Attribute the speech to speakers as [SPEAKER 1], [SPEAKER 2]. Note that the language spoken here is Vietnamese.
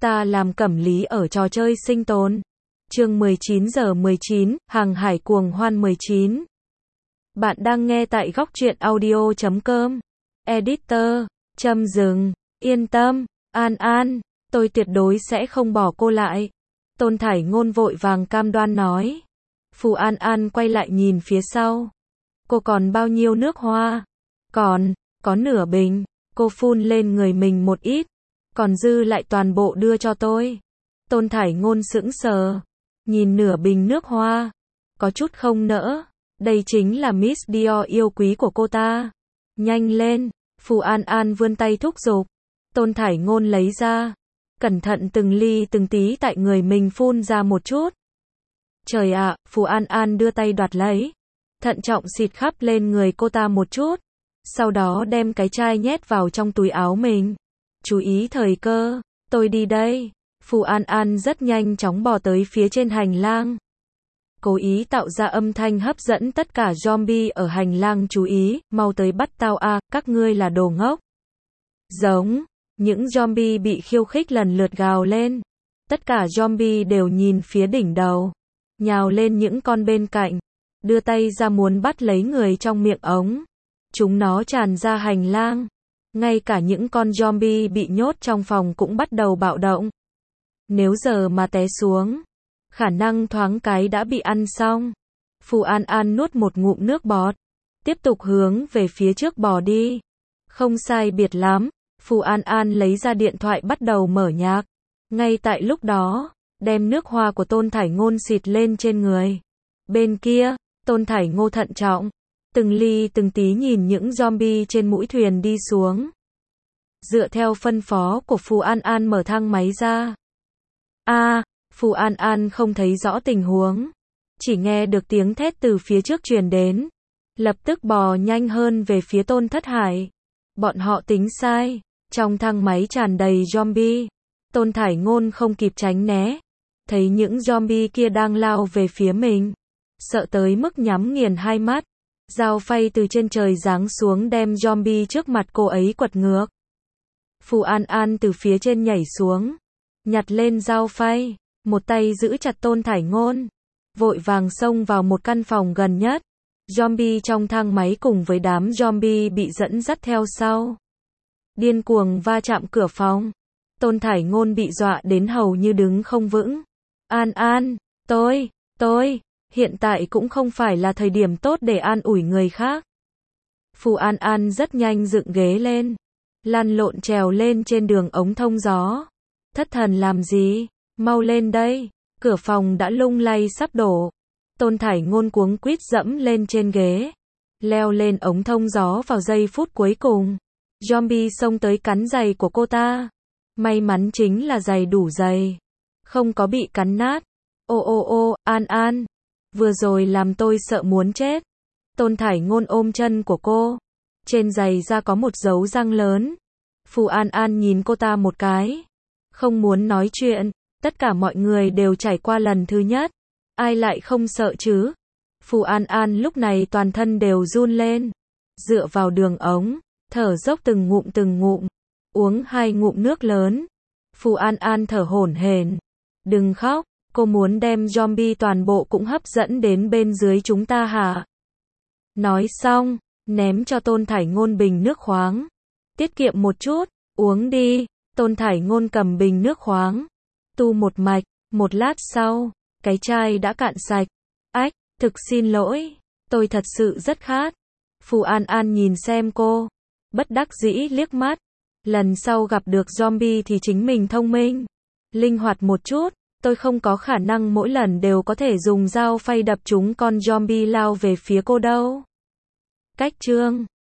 [SPEAKER 1] Ta làm cẩm lý ở trò chơi sinh tồn. Chương 19:19, hàng hải cuồng hoan 19. Bạn đang nghe tại góc truyện audio.com. Editor, Trâm dừng, yên tâm, An, tôi tuyệt đối sẽ không bỏ cô lại. Tôn Thải Ngôn vội vàng cam đoan nói. Phù An quay lại nhìn phía sau. Cô còn bao nhiêu nước hoa? Có nửa bình. Cô phun lên người mình một ít. Còn dư lại toàn bộ đưa cho tôi. Tôn Thải Ngôn sững sờ. Nhìn nửa bình nước hoa. Có chút không nỡ. Đây chính là Miss Dior yêu quý của cô ta. Nhanh lên. Phù An vươn tay thúc giục. Tôn Thải Ngôn lấy ra. Cẩn thận từng ly từng tí tại người mình phun ra một chút. Trời ạ, Phù An đưa tay đoạt lấy. Thận trọng xịt khắp lên người cô ta một chút. Sau đó đem cái chai nhét vào trong túi áo mình. Chú ý thời cơ, tôi đi đây. Phù An rất nhanh chóng bò tới phía trên hành lang. Cố ý tạo ra âm thanh hấp dẫn tất cả zombie ở hành lang chú ý, mau tới bắt tao a, các ngươi là đồ ngốc. Giống, những zombie bị khiêu khích lần lượt gào lên. Tất cả zombie đều nhìn phía đỉnh đầu, nhào lên những con bên cạnh, đưa tay ra muốn bắt lấy người trong miệng ống. Chúng nó tràn ra hành lang. Ngay cả những con zombie bị nhốt trong phòng cũng bắt đầu bạo động. Nếu giờ mà té xuống, khả năng thoáng cái đã bị ăn xong. Phù An nuốt một ngụm nước bọt, tiếp tục hướng về phía trước bò đi. Không sai biệt lắm, Phù An lấy ra điện thoại bắt đầu mở nhạc. Ngay tại lúc đó, đem nước hoa của Tôn Thải Ngôn xịt lên trên người. Bên kia, Tôn Thải Ngôn thận trọng, từng ly từng tí nhìn những zombie trên mũi thuyền đi xuống. Dựa theo phân phó của Phù An mở thang máy ra. Phù An không thấy rõ tình huống. Chỉ nghe được tiếng thét từ phía trước truyền đến. Lập tức bò nhanh hơn về phía Tôn Thất Hải. Bọn họ tính sai. Trong thang máy tràn đầy zombie. Tôn Thải Ngôn không kịp tránh né. Thấy những zombie kia đang lao về phía mình. Sợ tới mức nhắm nghiền hai mắt. Dao phay từ trên trời giáng xuống đem zombie trước mặt cô ấy quật ngược. Phù An từ phía trên nhảy xuống. Nhặt lên dao phay. Một tay giữ chặt Tôn Thải Ngôn. Vội vàng xông vào một căn phòng gần nhất. Zombie trong thang máy cùng với đám zombie bị dẫn dắt theo sau. Điên cuồng va chạm cửa phòng. Tôn Thải Ngôn bị dọa đến hầu như đứng không vững. An, tôi, hiện tại cũng không phải là thời điểm tốt để an ủi người khác. Phù An rất nhanh dựng ghế lên. Lăn lộn trèo lên trên đường ống thông gió. Thất thần làm gì? Mau lên đây. Cửa phòng đã lung lay sắp đổ. Tôn Thải Ngôn cuống quýt dẫm lên trên ghế. Leo lên ống thông gió vào giây phút cuối cùng. Zombie xông tới cắn giày của cô ta. May mắn chính là giày đủ dày. Không có bị cắn nát. An. Vừa rồi làm tôi sợ muốn chết. Tôn Thải Ngôn ôm chân của cô. Trên giày da có một dấu răng lớn. Phù An nhìn cô ta một cái. Không muốn nói chuyện. Tất cả mọi người đều trải qua lần thứ nhất. Ai lại không sợ chứ? Phù An lúc này toàn thân đều run lên. Dựa vào đường ống. Thở dốc từng ngụm. Uống 2 ngụm nước lớn. Phù An thở hổn hển. Đừng khóc. Cô muốn đem zombie toàn bộ cũng hấp dẫn đến bên dưới chúng ta hả? Nói xong, ném cho Tôn Thải Ngôn bình nước khoáng. Tiết kiệm một chút, uống đi. Tôn Thải Ngôn cầm bình nước khoáng. Tu một mạch, một lát sau, cái chai đã cạn sạch. Ách, thực xin lỗi, tôi thật sự rất khát. Phù An nhìn xem cô. Bất đắc dĩ liếc mắt. Lần sau gặp được zombie thì chính mình thông minh. Linh hoạt một chút. Tôi không có khả năng mỗi lần đều có thể dùng dao phay đập trúng con zombie lao về phía cô đâu. Cách chương